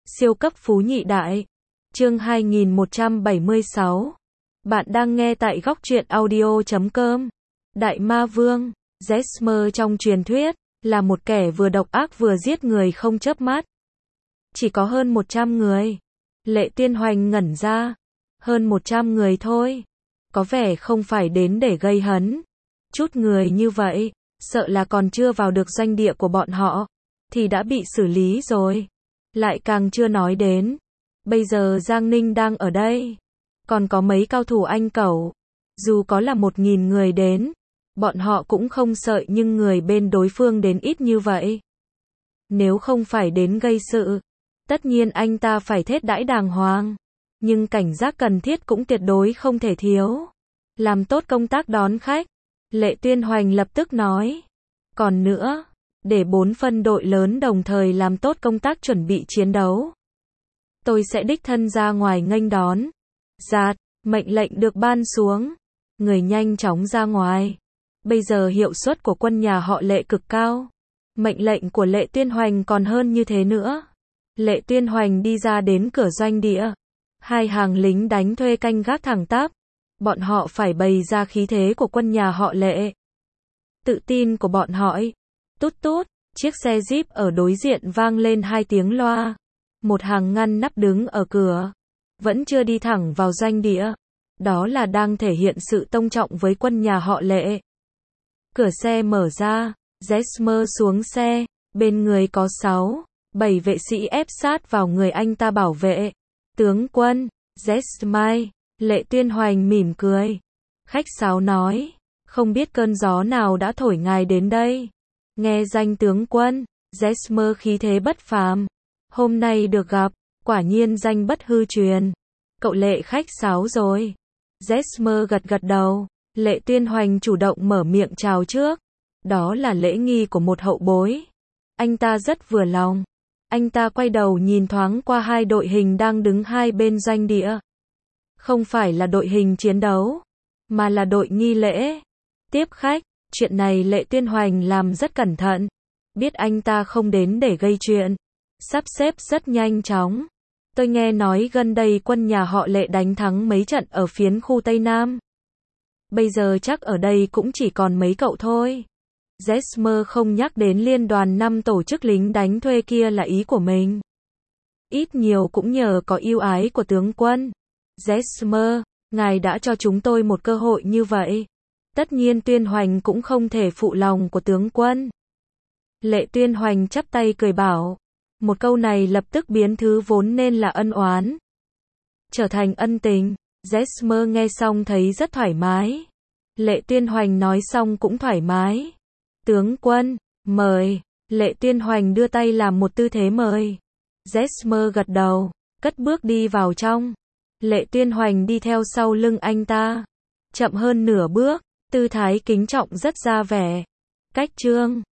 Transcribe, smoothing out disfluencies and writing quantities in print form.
Siêu cấp phú nhị đại. Chương 2176. Bạn đang nghe tại góc truyện audio.com. Đại ma vương, Zesmer trong truyền thuyết, là một kẻ vừa độc ác vừa giết người không chớp mắt. Chỉ có hơn 100 người. Lệ Tiên Hoành ngẩn ra. Hơn 100 người thôi. Có vẻ không phải đến để gây hấn. Chút người như vậy, sợ là còn chưa vào được doanh địa của bọn họ, thì đã bị xử lý rồi. Lại càng chưa nói đến. Bây giờ Giang Ninh đang ở đây. Còn có mấy cao thủ Anh Cẩu. Dù có là 1000 người đến, bọn họ cũng không sợ nhưng người bên đối phương đến ít như vậy. Nếu không phải đến gây sự, tất nhiên anh ta phải thết đãi đàng hoàng. Nhưng cảnh giác cần thiết cũng tuyệt đối không thể thiếu. Làm tốt công tác đón khách. Lệ Tiên Hoành lập tức nói. Còn nữa, để 4 phân đội lớn đồng thời làm tốt công tác chuẩn bị chiến đấu. Tôi sẽ đích thân ra ngoài nghênh đón. Dạt, mệnh lệnh được ban xuống. Người nhanh chóng ra ngoài. Bây giờ hiệu suất của quân nhà họ Lệ cực cao. Mệnh lệnh của Lệ Tiên Hoành còn hơn như thế nữa. Lệ Tiên Hoành đi ra đến cửa doanh địa. Hai hàng lính đánh thuê canh gác thẳng tắp. Bọn họ phải bày ra khí thế của quân nhà họ Lệ. Tự tin của bọn họ. Tút tút, chiếc xe Jeep ở đối diện vang lên 2 tiếng loa. Một hàng ngăn nắp đứng ở cửa. Vẫn chưa đi thẳng vào doanh địa. Đó là đang thể hiện sự tôn trọng với quân nhà họ Lệ. Cửa xe mở ra, Zesmer xuống xe. Bên người có 6-7 vệ sĩ ép sát vào người anh ta bảo vệ. Tướng quân, Zesmer. Lệ Tiên Hoành mỉm cười. Khách sáo nói. Không biết cơn gió nào đã thổi ngài đến đây. Nghe danh tướng quân, Zesmer khí thế bất phàm. Hôm nay được gặp, quả nhiên danh bất hư truyền. Cậu Lệ khách sáo rồi. Zesmer gật gật đầu. Lệ Tiên Hoành chủ động mở miệng chào trước. Đó là lễ nghi của một hậu bối. Anh ta rất vừa lòng. Anh ta quay đầu nhìn thoáng qua 2 đội hình đang đứng hai bên doanh địa. Không phải là đội hình chiến đấu, mà là đội nghi lễ. Tiếp khách, chuyện này Lệ Tiên Hoành làm rất cẩn thận. Biết anh ta không đến để gây chuyện. Sắp xếp rất nhanh chóng. Tôi nghe nói gần đây quân nhà họ Lệ đánh thắng mấy trận ở phiến khu Tây Nam. Bây giờ chắc ở đây cũng chỉ còn mấy cậu thôi. Zesmer không nhắc đến liên đoàn 5 tổ chức lính đánh thuê kia là ý của mình. Ít nhiều cũng nhờ có ưu ái của tướng quân. Zesmer, ngài đã cho chúng tôi một cơ hội như vậy. Tất nhiên Tiên Hoành cũng không thể phụ lòng của tướng quân. Lệ Tiên Hoành chắp tay cười bảo. Một câu này lập tức biến thứ vốn nên là ân oán trở thành ân tình. Zesmer nghe xong thấy rất thoải mái. Lệ Tiên Hoành nói xong cũng thoải mái. Tướng quân, mời. Lệ Tiên Hoành đưa tay làm một tư thế mời. Zesmer gật đầu, cất bước đi vào trong. Lệ Tiên Hoành đi theo sau lưng anh ta. Chậm hơn nửa bước, tư thái kính trọng rất ra vẻ. Cách trương.